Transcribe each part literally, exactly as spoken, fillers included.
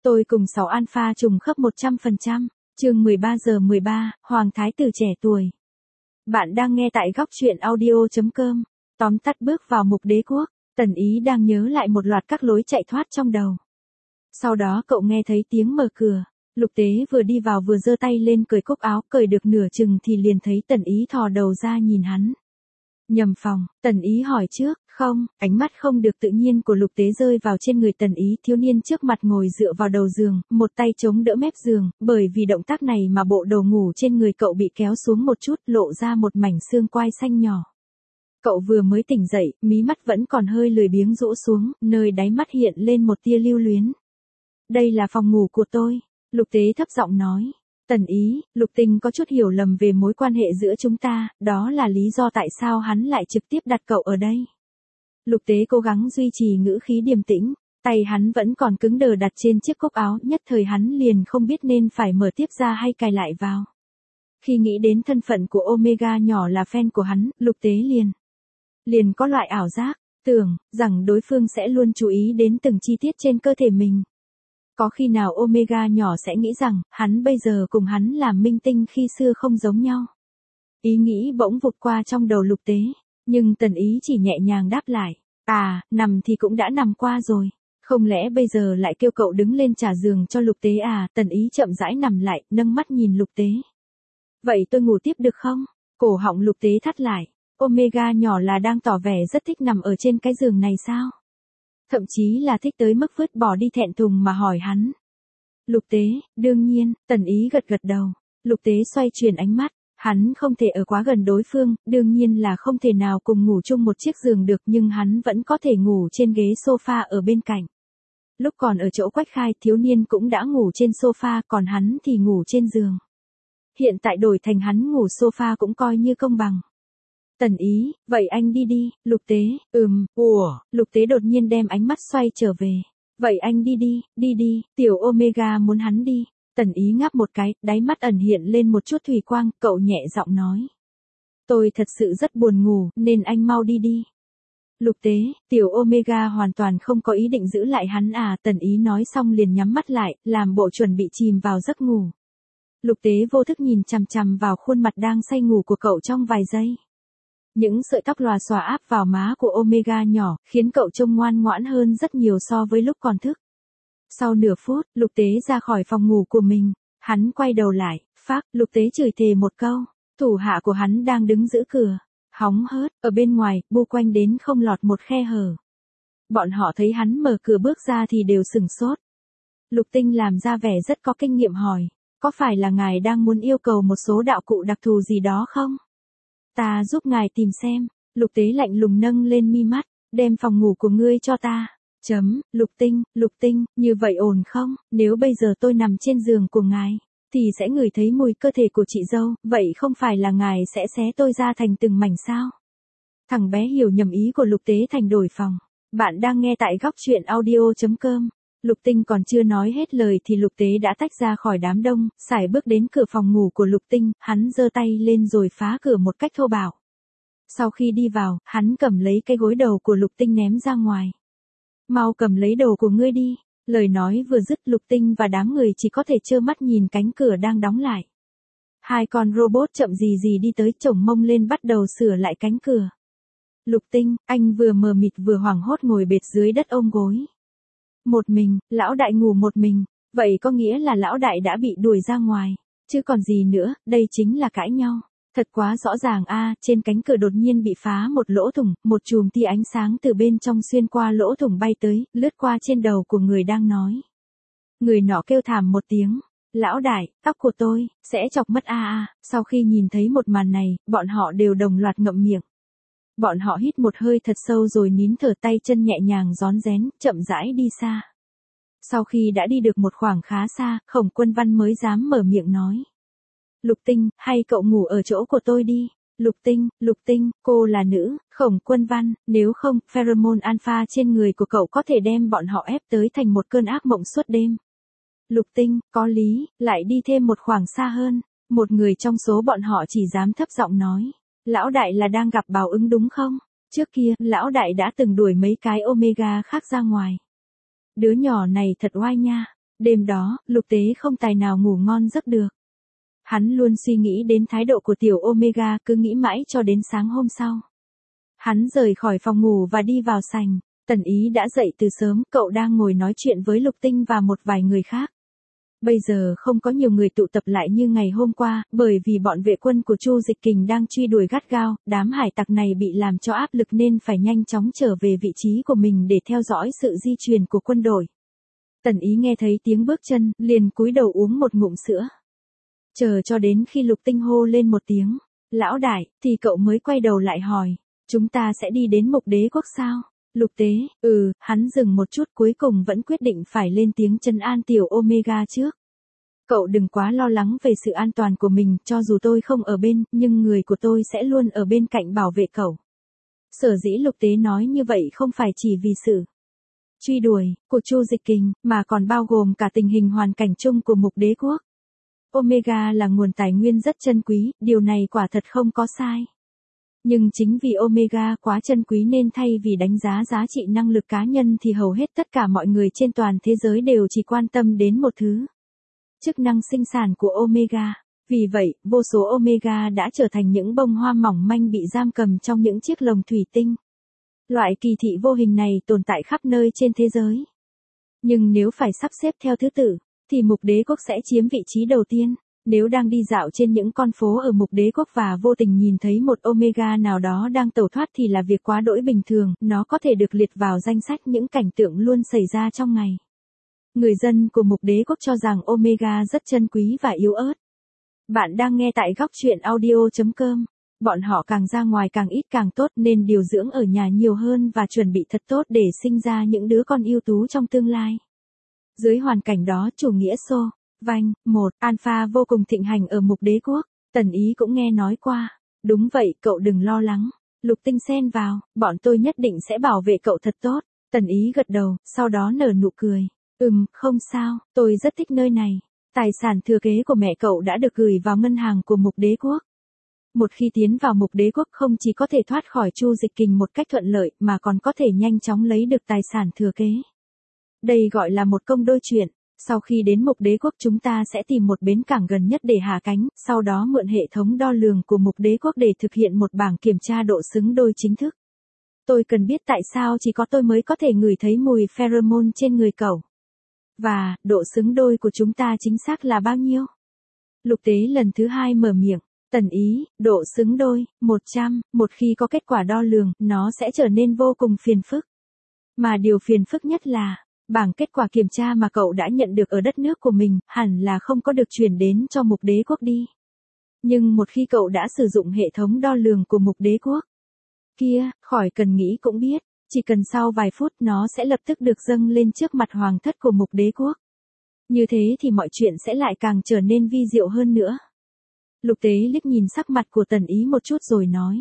Tôi cùng sáu alpha trùng khớp một trăm phần trăm. Chương mười ba giờ mười ba, Hoàng thái tử trẻ tuổi. Bạn đang nghe tại góc truyện audio chấm com. Tóm tắt bước vào mục đế quốc, Tần Ý đang nhớ lại một loạt các lối chạy thoát trong đầu. Sau đó cậu nghe thấy tiếng mở cửa. Lục Tế vừa đi vào vừa giơ tay lên cởi cúc áo, cởi được nửa chừng thì liền thấy Tần Ý thò đầu ra nhìn hắn. Nhầm phòng, Tần Ý hỏi trước, không, ánh mắt không được tự nhiên của Lục Tế rơi vào trên người Tần Ý. Thiếu niên trước mặt ngồi dựa vào đầu giường, một tay chống đỡ mép giường, bởi vì động tác này mà bộ đồ ngủ trên người cậu bị kéo xuống một chút, lộ ra một mảnh xương quai xanh nhỏ. Cậu vừa mới tỉnh dậy, mí mắt vẫn còn hơi lười biếng rũ xuống, nơi đáy mắt hiện lên một tia lưu luyến. Đây là phòng ngủ của tôi, Lục Tế thấp giọng nói. Tần Ý, Lục Tinh có chút hiểu lầm về mối quan hệ giữa chúng ta, đó là lý do tại sao hắn lại trực tiếp đặt cậu ở đây. Lục Tế cố gắng duy trì ngữ khí điềm tĩnh, tay hắn vẫn còn cứng đờ đặt trên chiếc cúc áo, nhất thời hắn liền không biết nên phải mở tiếp ra hay cài lại vào. Khi nghĩ đến thân phận của Omega nhỏ là fan của hắn, Lục Tế liền liền có loại ảo giác, tưởng rằng đối phương sẽ luôn chú ý đến từng chi tiết trên cơ thể mình. Có khi nào Omega nhỏ sẽ nghĩ rằng, hắn bây giờ cùng hắn làm minh tinh khi xưa không giống nhau. Ý nghĩ bỗng vụt qua trong đầu Lục Tế, nhưng Tần Ý chỉ nhẹ nhàng đáp lại, à, nằm thì cũng đã nằm qua rồi, không lẽ bây giờ lại kêu cậu đứng lên trả giường cho Lục Tế à? Tần Ý chậm rãi nằm lại, nâng mắt nhìn Lục Tế. Vậy tôi ngủ tiếp được không? Cổ họng Lục Tế thắt lại, Omega nhỏ là đang tỏ vẻ rất thích nằm ở trên cái giường này sao? Thậm chí là thích tới mức vứt bỏ đi thẹn thùng mà hỏi hắn. Lục Tế, đương nhiên, Tần Ý gật gật đầu. Lục Tế xoay chuyển ánh mắt, hắn không thể ở quá gần đối phương, đương nhiên là không thể nào cùng ngủ chung một chiếc giường được, nhưng hắn vẫn có thể ngủ trên ghế sofa ở bên cạnh. Lúc còn ở chỗ Quách Khai, thiếu niên cũng đã ngủ trên sofa, còn hắn thì ngủ trên giường. Hiện tại đổi thành hắn ngủ sofa cũng coi như công bằng. Tần Ý, vậy anh đi đi. Lục Tế, ừm, ủa, Lục Tế đột nhiên đem ánh mắt xoay trở về. Vậy anh đi đi, đi đi, tiểu Omega muốn hắn đi. Tần Ý ngáp một cái, đáy mắt ẩn hiện lên một chút thủy quang, cậu nhẹ giọng nói. Tôi thật sự rất buồn ngủ, nên anh mau đi đi. Lục Tế, tiểu Omega hoàn toàn không có ý định giữ lại hắn à? Tần Ý nói xong liền nhắm mắt lại, làm bộ chuẩn bị chìm vào giấc ngủ. Lục Tế vô thức nhìn chằm chằm vào khuôn mặt đang say ngủ của cậu trong vài giây. Những sợi tóc lòa xòa áp vào má của Omega nhỏ, khiến cậu trông ngoan ngoãn hơn rất nhiều so với lúc còn thức. Sau nửa phút, Lục Tế ra khỏi phòng ngủ của mình, hắn quay đầu lại, phác, Lục Tế chửi thề một câu, thủ hạ của hắn đang đứng giữ cửa, hóng hớt, ở bên ngoài, bu quanh đến không lọt một khe hở. Bọn họ thấy hắn mở cửa bước ra thì đều sửng sốt. Lục Tinh làm ra vẻ rất có kinh nghiệm hỏi, có phải là ngài đang muốn yêu cầu một số đạo cụ đặc thù gì đó không? Ta giúp ngài tìm xem. Lục Tế lạnh lùng nâng lên mi mắt, đem phòng ngủ của ngươi cho ta. Chấm, Lục Tinh, Lục Tinh, như vậy ổn không? Nếu bây giờ tôi nằm trên giường của ngài, thì sẽ ngửi thấy mùi cơ thể của chị dâu, vậy không phải là ngài sẽ xé tôi ra thành từng mảnh sao? Thằng bé hiểu nhầm ý của Lục Tế thành đổi phòng. Bạn đang nghe tại góc truyện audio chấm com. Lục Tinh còn chưa nói hết lời thì Lục Tế đã tách ra khỏi đám đông, sải bước đến cửa phòng ngủ của Lục Tinh, hắn giơ tay lên rồi phá cửa một cách thô bạo. Sau khi đi vào, hắn cầm lấy cái gối đầu của Lục Tinh ném ra ngoài. Mau cầm lấy đồ của ngươi đi. Lời nói vừa dứt, Lục Tinh và đám người chỉ có thể trơ mắt nhìn cánh cửa đang đóng lại. Hai con robot chậm gì gì đi tới, chổng mông lên bắt đầu sửa lại cánh cửa. Lục Tinh, anh vừa mờ mịt vừa hoảng hốt ngồi bệt dưới đất ôm gối. Một mình, lão đại ngủ một mình, vậy có nghĩa là lão đại đã bị đuổi ra ngoài, chứ còn gì nữa, đây chính là cãi nhau. Thật quá rõ ràng a. Trên cánh cửa đột nhiên bị phá một lỗ thủng, một chùm tia ánh sáng từ bên trong xuyên qua lỗ thủng bay tới, lướt qua trên đầu của người đang nói. Người nọ kêu thảm một tiếng, lão đại, tóc của tôi, sẽ chọc mất a a. Sau khi nhìn thấy một màn này, bọn họ đều đồng loạt ngậm miệng. Bọn họ hít một hơi thật sâu rồi nín thở, tay chân nhẹ nhàng rón rén, chậm rãi đi xa. Sau khi đã đi được một khoảng khá xa, Khổng Quân Văn mới dám mở miệng nói. Lục Tinh, hay cậu ngủ ở chỗ của tôi đi. Lục Tinh, Lục Tinh, cô là nữ, Khổng Quân Văn, nếu không, pheromone alpha trên người của cậu có thể đem bọn họ ép tới thành một cơn ác mộng suốt đêm. Lục Tinh, có lý, lại đi thêm một khoảng xa hơn. Một người trong số bọn họ chỉ dám thấp giọng nói. Lão đại là đang gặp báo ứng đúng không? Trước kia, lão đại đã từng đuổi mấy cái Omega khác ra ngoài. Đứa nhỏ này thật oai nha. Đêm đó, Lục Tế không tài nào ngủ ngon giấc được. Hắn luôn suy nghĩ đến thái độ của tiểu Omega, cứ nghĩ mãi cho đến sáng hôm sau. Hắn rời khỏi phòng ngủ và đi vào sành. Tần Ý đã dậy từ sớm, cậu đang ngồi nói chuyện với Lục Tinh và một vài người khác. Bây giờ không có nhiều người tụ tập lại như ngày hôm qua, bởi vì bọn vệ quân của Chu Dịch Kình đang truy đuổi gắt gao, đám hải tặc này bị làm cho áp lực nên phải nhanh chóng trở về vị trí của mình để theo dõi sự di chuyển của quân đội. Tần Ý nghe thấy tiếng bước chân, liền cúi đầu uống một ngụm sữa. Chờ cho đến khi Lục Tinh hô lên một tiếng, lão đại, thì cậu mới quay đầu lại hỏi, chúng ta sẽ đi đến Mục Đế Quốc sao? Lục Tế, ừ, hắn dừng một chút cuối cùng vẫn quyết định phải lên tiếng trấn an tiểu Omega trước. Cậu đừng quá lo lắng về sự an toàn của mình, cho dù tôi không ở bên, nhưng người của tôi sẽ luôn ở bên cạnh bảo vệ cậu. Sở dĩ Lục Tế nói như vậy không phải chỉ vì sự truy đuổi của Chu Dịch Kình, mà còn bao gồm cả tình hình hoàn cảnh chung của Mục Đế Quốc. Omega là nguồn tài nguyên rất chân quý, điều này quả thật không có sai. Nhưng chính vì Omega quá chân quý nên thay vì đánh giá giá trị năng lực cá nhân thì hầu hết tất cả mọi người trên toàn thế giới đều chỉ quan tâm đến một thứ. Chức năng sinh sản của Omega. Vì vậy, vô số Omega đã trở thành những bông hoa mỏng manh bị giam cầm trong những chiếc lồng thủy tinh. Loại kỳ thị vô hình này tồn tại khắp nơi trên thế giới. Nhưng nếu phải sắp xếp theo thứ tự, thì Mục Đế Quốc sẽ chiếm vị trí đầu tiên. Nếu đang đi dạo trên những con phố ở Mục Đế Quốc và vô tình nhìn thấy một Omega nào đó đang tẩu thoát thì là việc quá đỗi bình thường, nó có thể được liệt vào danh sách những cảnh tượng luôn xảy ra trong ngày. Người dân của Mục Đế Quốc cho rằng Omega rất chân quý và yếu ớt. Bạn đang nghe tại góc truyện audio chấm com. Bọn họ càng ra ngoài càng ít càng tốt nên điều dưỡng ở nhà nhiều hơn và chuẩn bị thật tốt để sinh ra những đứa con ưu tú trong tương lai. Dưới hoàn cảnh đó chủ nghĩa xô, vanh, một, alpha vô cùng thịnh hành ở Mục Đế Quốc, Tần Ý cũng nghe nói qua. Đúng vậy, cậu đừng lo lắng. Lục Tinh xen vào, bọn tôi nhất định sẽ bảo vệ cậu thật tốt. Tần Ý gật đầu, sau đó nở nụ cười. Ừm, không sao, tôi rất thích nơi này. Tài sản thừa kế của mẹ cậu đã được gửi vào ngân hàng của Mục Đế Quốc. Một khi tiến vào Mục Đế Quốc không chỉ có thể thoát khỏi Chu Dịch Kình một cách thuận lợi mà còn có thể nhanh chóng lấy được tài sản thừa kế. Đây gọi là một công đôi chuyện. Sau khi đến Mục Đế Quốc chúng ta sẽ tìm một bến cảng gần nhất để hạ cánh, sau đó mượn hệ thống đo lường của Mục Đế Quốc để thực hiện một bảng kiểm tra độ xứng đôi chính thức. Tôi cần biết tại sao chỉ có tôi mới có thể ngửi thấy mùi pheromone trên người cậu. Và, độ xứng đôi của chúng ta chính xác là bao nhiêu? Lục Tế lần thứ hai mở miệng. Tần Ý, độ xứng đôi, một trăm, một khi có kết quả đo lường, nó sẽ trở nên vô cùng phiền phức. Mà điều phiền phức nhất là, bảng kết quả kiểm tra mà cậu đã nhận được ở đất nước của mình, hẳn là không có được chuyển đến cho Mục Đế Quốc đi. Nhưng một khi cậu đã sử dụng hệ thống đo lường của Mục Đế Quốc, kia, khỏi cần nghĩ cũng biết, chỉ cần sau vài phút nó sẽ lập tức được dâng lên trước mặt hoàng thất của Mục Đế Quốc. Như thế thì mọi chuyện sẽ lại càng trở nên vi diệu hơn nữa. Lục Tế liếc nhìn sắc mặt của Tần Ý một chút rồi nói.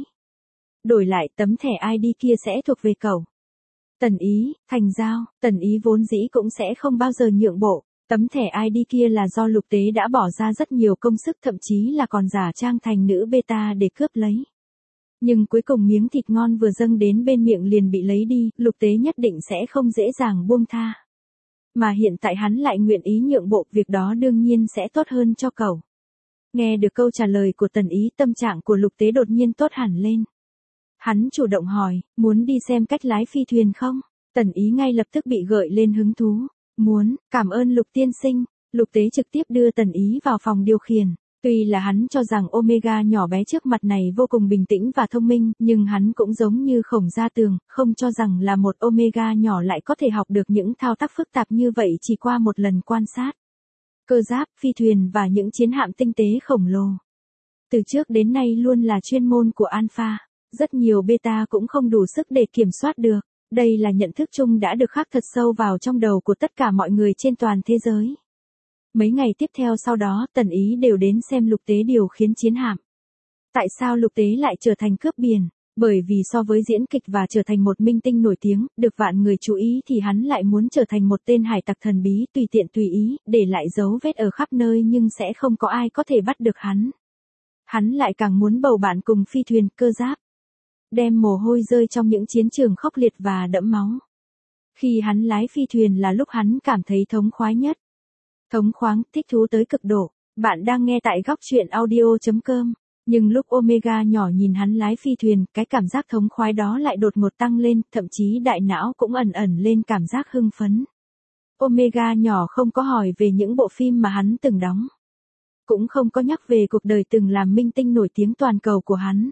Đổi lại tấm thẻ i đê kia sẽ thuộc về cậu. Tần Ý, thành giao, Tần Ý vốn dĩ cũng sẽ không bao giờ nhượng bộ. Tấm thẻ i đê kia là do Lục Tế đã bỏ ra rất nhiều công sức thậm chí là còn giả trang thành nữ beta để cướp lấy. Nhưng cuối cùng miếng thịt ngon vừa dâng đến bên miệng liền bị lấy đi, Lục Tế nhất định sẽ không dễ dàng buông tha. Mà hiện tại hắn lại nguyện ý nhượng bộ, việc đó đương nhiên sẽ tốt hơn cho cậu. Nghe được câu trả lời của Tần Ý, tâm trạng của Lục Tế đột nhiên tốt hẳn lên. Hắn chủ động hỏi, muốn đi xem cách lái phi thuyền không? Tần Ý ngay lập tức bị gợi lên hứng thú. Muốn, cảm ơn Lục tiên sinh. Lục Tế trực tiếp đưa Tần Ý vào phòng điều khiển. Tuy là hắn cho rằng Omega nhỏ bé trước mặt này vô cùng bình tĩnh và thông minh, nhưng hắn cũng giống như Khổng Gia Tường, không cho rằng là một Omega nhỏ lại có thể học được những thao tác phức tạp như vậy chỉ qua một lần quan sát. Cơ giáp, phi thuyền và những chiến hạm tinh tế khổng lồ. Từ trước đến nay luôn là chuyên môn của Alpha, rất nhiều beta cũng không đủ sức để kiểm soát được. Đây là nhận thức chung đã được khắc thật sâu vào trong đầu của tất cả mọi người trên toàn thế giới. Mấy ngày tiếp theo sau đó, Tần Ý đều đến xem Lục Tế điều khiển chiến hạm. Tại sao Lục Tế lại trở thành cướp biển? Bởi vì so với diễn kịch và trở thành một minh tinh nổi tiếng, được vạn người chú ý thì hắn lại muốn trở thành một tên hải tặc thần bí, tùy tiện tùy ý, để lại dấu vết ở khắp nơi nhưng sẽ không có ai có thể bắt được hắn. Hắn lại càng muốn bầu bạn cùng phi thuyền, cơ giáp. Đem mồ hôi rơi trong những chiến trường khốc liệt và đẫm máu. Khi hắn lái phi thuyền là lúc hắn cảm thấy thống khoái nhất. Thống khoáng, thích thú tới cực độ. Bạn đang nghe tại góc truyện audio chấm com. Nhưng lúc Omega nhỏ nhìn hắn lái phi thuyền, cái cảm giác thống khoái đó lại đột ngột tăng lên, thậm chí đại não cũng ẩn ẩn lên cảm giác hưng phấn. Omega nhỏ không có hỏi về những bộ phim mà hắn từng đóng. Cũng không có nhắc về cuộc đời từng làm minh tinh nổi tiếng toàn cầu của hắn.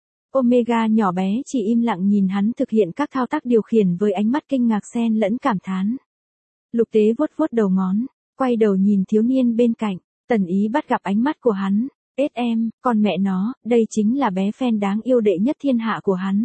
Omega nhỏ bé chỉ im lặng nhìn hắn thực hiện các thao tác điều khiển với ánh mắt kinh ngạc xen lẫn cảm thán. Lục Tế vuốt vuốt đầu ngón, quay đầu nhìn thiếu niên bên cạnh, Tần Ý bắt gặp ánh mắt của hắn. Ết em, con mẹ nó, đây chính là bé phen đáng yêu đệ nhất thiên hạ của hắn.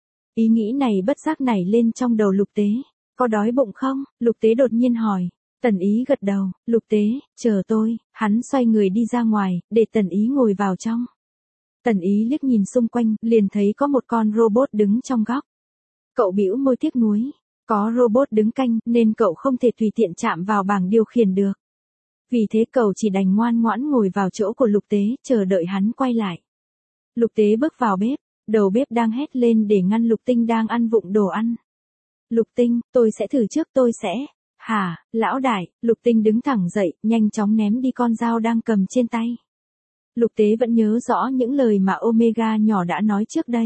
Ý nghĩ này bất giác nảy lên trong đầu Lục Tế. Có đói bụng không? Lục Tế đột nhiên hỏi. Tần Ý gật đầu. Lục Tế, chờ tôi. Hắn xoay người đi ra ngoài, để Tần Ý ngồi vào trong. Tần Ý liếc nhìn xung quanh, liền thấy có một con robot đứng trong góc. Cậu bĩu môi tiếc nuối. Có robot đứng canh, nên cậu không thể tùy tiện chạm vào bảng điều khiển được. Vì thế cậu chỉ đành ngoan ngoãn ngồi vào chỗ của Lục Tế, chờ đợi hắn quay lại. Lục Tế bước vào bếp, đầu bếp đang hét lên để ngăn Lục Tinh đang ăn vụng đồ ăn. Lục Tinh, tôi sẽ thử trước tôi sẽ. Hả, lão đại, Lục Tinh đứng thẳng dậy, nhanh chóng ném đi con dao đang cầm trên tay. Lục Tế vẫn nhớ rõ những lời mà Omega nhỏ đã nói trước đây.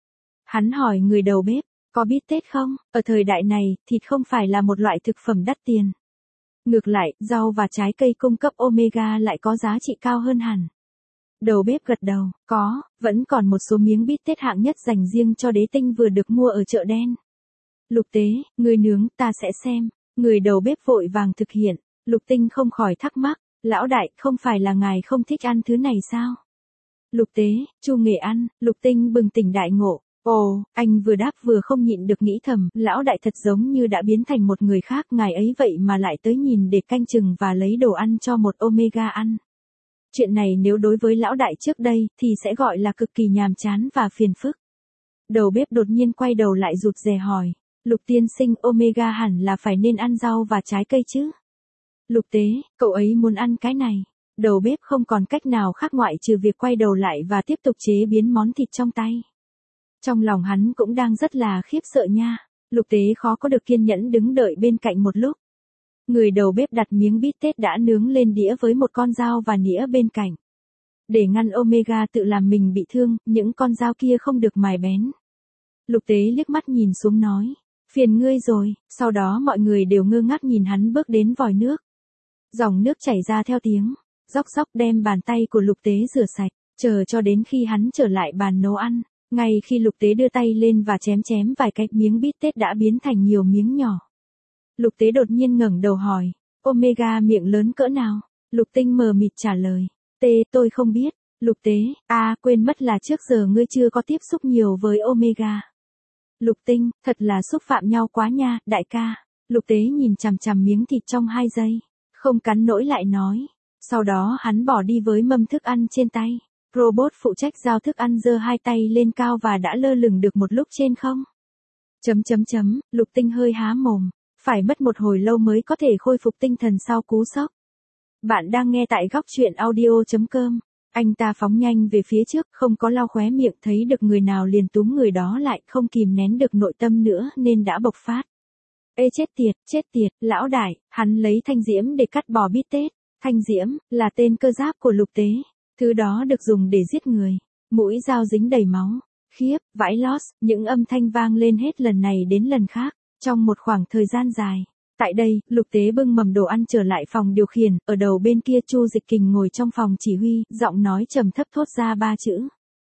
Hắn hỏi người đầu bếp, có biết Tết không? Ở thời đại này, thịt không phải là một loại thực phẩm đắt tiền. Ngược lại, rau và trái cây cung cấp Omega lại có giá trị cao hơn hẳn. Đầu bếp gật đầu, có, vẫn còn một số miếng bít tết hạng nhất dành riêng cho Đế Tinh vừa được mua ở chợ đen. Lục Tế, người nướng, ta sẽ xem. Người đầu bếp vội vàng thực hiện. Lục Tinh không khỏi thắc mắc, lão đại, không phải là ngài không thích ăn thứ này sao? Lục Tế, Chu Nghệ ăn. Lục Tinh bừng tỉnh đại ngộ. Ồ, anh vừa đáp vừa không nhịn được nghĩ thầm, lão đại thật giống như đã biến thành một người khác, ngài ấy vậy mà lại tới nhìn để canh chừng và lấy đồ ăn cho một Omega ăn. Chuyện này nếu đối với lão đại trước đây, thì sẽ gọi là cực kỳ nhàm chán và phiền phức. Đầu bếp đột nhiên quay đầu lại rụt rè hỏi, Lục tiên sinh, Omega hẳn là phải nên ăn rau và trái cây chứ? Lục Tế, cậu ấy muốn ăn cái này. Đầu bếp không còn cách nào khác ngoại trừ việc quay đầu lại và tiếp tục chế biến món thịt trong tay. Trong lòng hắn cũng đang rất là khiếp sợ nha. Lục Tế khó có được kiên nhẫn đứng đợi bên cạnh một lúc. Người đầu bếp đặt miếng bít tết đã nướng lên đĩa với một con dao và nĩa bên cạnh. Để ngăn Omega tự làm mình bị thương, những con dao kia không được mài bén. Lục Tế liếc mắt nhìn xuống nói, phiền ngươi rồi. Sau đó mọi người đều ngơ ngác nhìn hắn bước đến vòi nước. Dòng nước chảy ra theo tiếng, róc róc đem bàn tay của Lục Tế rửa sạch, chờ cho đến khi hắn trở lại bàn nấu ăn. Ngay khi Lục Tế đưa tay lên và chém chém vài cái, miếng bít tết đã biến thành nhiều miếng nhỏ. Lục Tế đột nhiên ngẩng đầu hỏi, Omega miệng lớn cỡ nào? Lục Tinh mờ mịt trả lời, tê, tôi không biết. Lục Tế, à, quên mất là trước giờ ngươi chưa có tiếp xúc nhiều với Omega. Lục Tinh, thật là xúc phạm nhau quá nha, đại ca. Lục Tế nhìn chằm chằm miếng thịt trong hai giây, không cắn nổi lại nói. Sau đó hắn bỏ đi với mâm thức ăn trên tay. Robot phụ trách giao thức ăn giơ hai tay lên cao và đã lơ lửng được một lúc trên không. Chấm chấm chấm, Lục Tinh hơi há mồm, phải mất một hồi lâu mới có thể khôi phục tinh thần sau cú sốc. Bạn đang nghe tại góc truyện audio chấm com. Anh ta phóng nhanh về phía trước, không có lau khóe miệng, thấy được người nào liền túm người đó lại, không kìm nén được nội tâm nữa nên đã bộc phát. Ê chết tiệt, chết tiệt, lão đại, hắn lấy thanh diễm để cắt bò bít tết. Thanh diễm, là tên cơ giáp của Lục Tế. Thứ đó được dùng để giết người. Mũi dao dính đầy máu. Khiếp, vãi lót, những âm thanh vang lên hết lần này đến lần khác, trong một khoảng thời gian dài. Tại đây, Lục Tế bưng mầm đồ ăn trở lại phòng điều khiển, ở đầu bên kia Chu Dịch Kình ngồi trong phòng chỉ huy, giọng nói trầm thấp thốt ra ba chữ.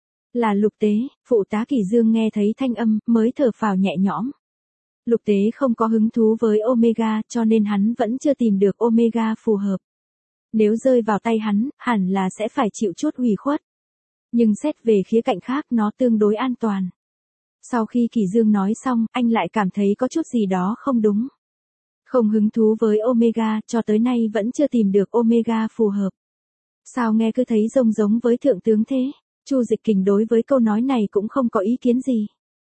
Là Lục Tế. Phụ tá Kỳ Dương nghe thấy thanh âm, mới thở phào nhẹ nhõm. Lục Tế không có hứng thú với Omega, cho nên hắn vẫn chưa tìm được Omega phù hợp. Nếu rơi vào tay hắn, hẳn là sẽ phải chịu chút ủy khuất. Nhưng xét về khía cạnh khác nó tương đối an toàn. Sau khi Kỳ Dương nói xong, anh lại cảm thấy có chút gì đó không đúng. Không hứng thú với Omega, cho tới nay vẫn chưa tìm được Omega phù hợp. Sao nghe cứ thấy giống giống với thượng tướng thế? Chu Dịch Kình đối với câu nói này cũng không có ý kiến gì.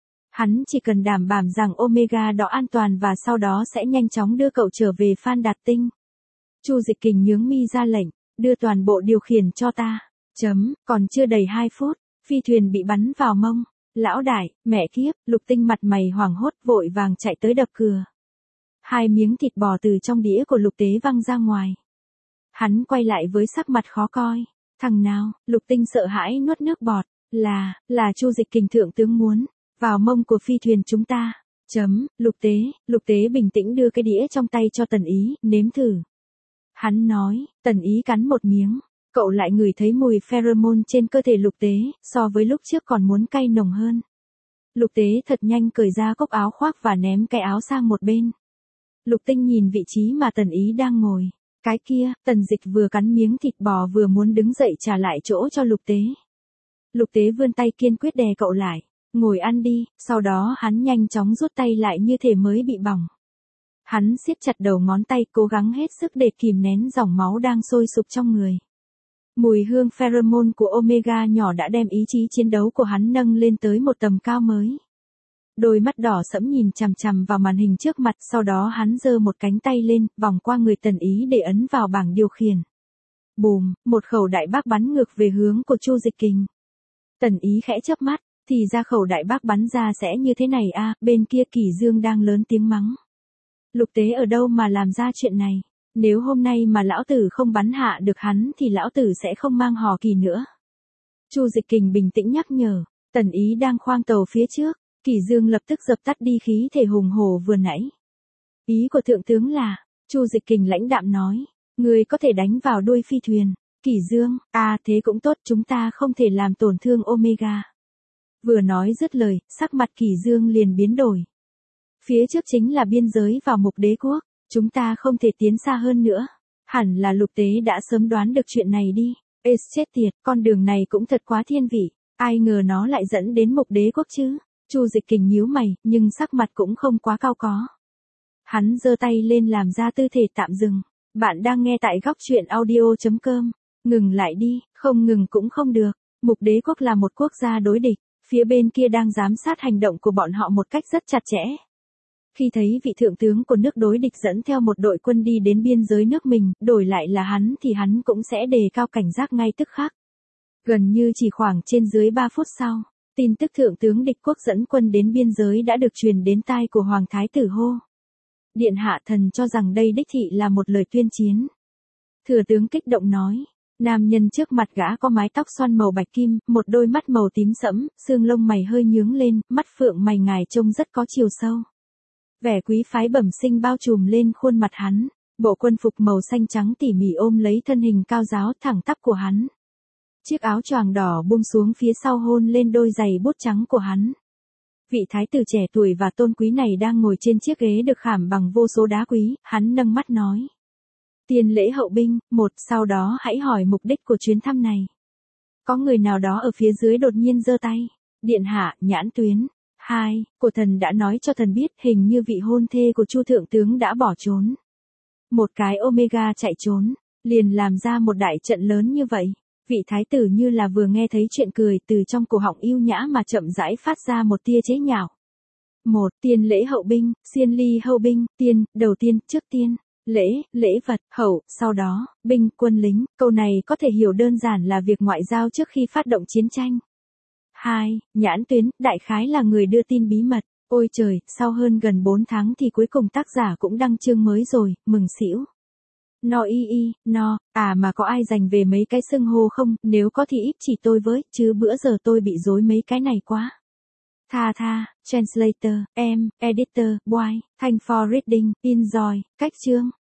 Hắn chỉ cần đảm bảo rằng Omega đó an toàn và sau đó sẽ nhanh chóng đưa cậu trở về Phan Đạt Tinh. Chu Dịch Kình nhướng mi ra lệnh, đưa toàn bộ điều khiển cho ta. Chấm, còn chưa đầy hai phút, phi thuyền bị bắn vào mông. Lão đại, mẹ kiếp, Lục Tinh mặt mày hoảng hốt vội vàng chạy tới đập cửa. Hai miếng thịt bò từ trong đĩa của Lục Tế văng ra ngoài. Hắn quay lại với sắc mặt khó coi. Thằng nào, Lục Tinh sợ hãi nuốt nước bọt. Là, là Chu Dịch Kình thượng tướng muốn. Vào mông của phi thuyền chúng ta. Chấm, Lục Tế, Lục Tế bình tĩnh đưa cái đĩa trong tay cho Tần Ý, nếm thử. Hắn nói, Tần Ý cắn một miếng. Cậu lại ngửi thấy mùi pheromone trên cơ thể Lục Tế, so với lúc trước còn muốn cay nồng hơn. Lục Tế thật nhanh cởi ra cúc áo khoác và ném cái áo sang một bên. Lục Tinh nhìn vị trí mà Tần Ý đang ngồi. Cái kia, Tần Dịch vừa cắn miếng thịt bò vừa muốn đứng dậy trả lại chỗ cho Lục Tế. Lục Tế vươn tay kiên quyết đè cậu lại. Ngồi ăn đi, sau đó hắn nhanh chóng rút tay lại như thể mới bị bỏng. Hắn siết chặt đầu ngón tay cố gắng hết sức để kìm nén dòng máu đang sôi sục trong người. Mùi hương pheromone của Omega nhỏ đã đem ý chí chiến đấu của hắn nâng lên tới một tầm cao mới. Đôi mắt đỏ sẫm nhìn chằm chằm vào màn hình trước mặt, sau đó hắn giơ một cánh tay lên, vòng qua người Tần Ý để ấn vào bảng điều khiển. Bùm, một khẩu đại bác bắn ngược về hướng của Chu Dịch Kình. Tần Ý khẽ chớp mắt, thì ra khẩu đại bác bắn ra sẽ như thế này à, bên kia Kỷ Dương đang lớn tiếng mắng. Lục Tế ở đâu mà làm ra chuyện này? Nếu hôm nay mà lão tử không bắn hạ được hắn thì lão tử sẽ không mang hò Kỳ nữa. Chu Dịch Kình bình tĩnh nhắc nhở, Tần Ý đang khoang tàu phía trước, Kỷ Dương lập tức dập tắt đi khí thể hùng hổ vừa nãy. Ý của thượng tướng là, Chu Dịch Kình lãnh đạm nói, người có thể đánh vào đuôi phi thuyền. Kỷ Dương, à thế cũng tốt, chúng ta không thể làm tổn thương Omega. Vừa nói dứt lời, sắc mặt Kỷ Dương liền biến đổi. Phía trước chính là biên giới vào Mục Đế quốc, chúng ta không thể tiến xa hơn nữa. Hẳn là Lục Tế đã sớm đoán được chuyện này đi. Ê chết tiệt, con đường này cũng thật quá thiên vị, ai ngờ nó lại dẫn đến Mục Đế quốc chứ. Chu Dịch Kình nhíu mày, nhưng sắc mặt cũng không quá cao có. Hắn giơ tay lên làm ra tư thể tạm dừng. Bạn đang nghe tại góc truyện audio chấm com. Ngừng lại đi, không ngừng cũng không được. Mục Đế quốc là một quốc gia đối địch, phía bên kia đang giám sát hành động của bọn họ một cách rất chặt chẽ. Khi thấy vị thượng tướng của nước đối địch dẫn theo một đội quân đi đến biên giới nước mình, đổi lại là hắn thì hắn cũng sẽ đề cao cảnh giác ngay tức khắc. Gần như chỉ khoảng trên dưới ba phút sau, tin tức thượng tướng địch quốc dẫn quân đến biên giới đã được truyền đến tai của Hoàng Thái tử hô. Điện hạ thần cho rằng đây đích thị là một lời tuyên chiến. Thừa tướng kích động nói. Nam nhân trước mặt gã có mái tóc xoăn màu bạch kim, một đôi mắt màu tím sẫm, xương lông mày hơi nhướng lên, mắt phượng mày ngài trông rất có chiều sâu. Vẻ quý phái bẩm sinh bao trùm lên khuôn mặt hắn, bộ quân phục màu xanh trắng tỉ mỉ ôm lấy thân hình cao ráo thẳng tắp của hắn. Chiếc áo choàng đỏ buông xuống phía sau hôn lên đôi giày bốt trắng của hắn. Vị thái tử trẻ tuổi và tôn quý này đang ngồi trên chiếc ghế được khảm bằng vô số đá quý, hắn nâng mắt nói. Tiền lễ hậu binh, một, sau đó hãy hỏi mục đích của chuyến thăm này. Có người nào đó ở phía dưới đột nhiên giơ tay. Điện hạ, nhãn tuyến. Hai, cổ thần đã nói cho thần biết hình như vị hôn thê của Chu thượng tướng đã bỏ trốn. Một cái Omega chạy trốn, liền làm ra một đại trận lớn như vậy. Vị thái tử như là vừa nghe thấy chuyện cười, từ trong cổ họng yêu nhã mà chậm rãi phát ra một tia chế nhạo. Một, tiên lễ hậu binh, xiên ly hậu binh, tiên, đầu tiên, trước tiên. Lễ, lễ vật, hậu, sau đó, binh, quân lính, câu này có thể hiểu đơn giản là việc ngoại giao trước khi phát động chiến tranh. Hai, nhãn tuyến, đại khái là người đưa tin bí mật. Ôi trời, sau hơn gần bốn tháng thì cuối cùng tác giả cũng đăng chương mới rồi, mừng xỉu. No y y, no, à mà có ai dành về mấy cái xưng hô không, nếu có thì ít chỉ tôi với, chứ bữa giờ tôi bị rối mấy cái này quá. Tha tha, translator, em, editor, boy, thank for reading, enjoy, cách chương.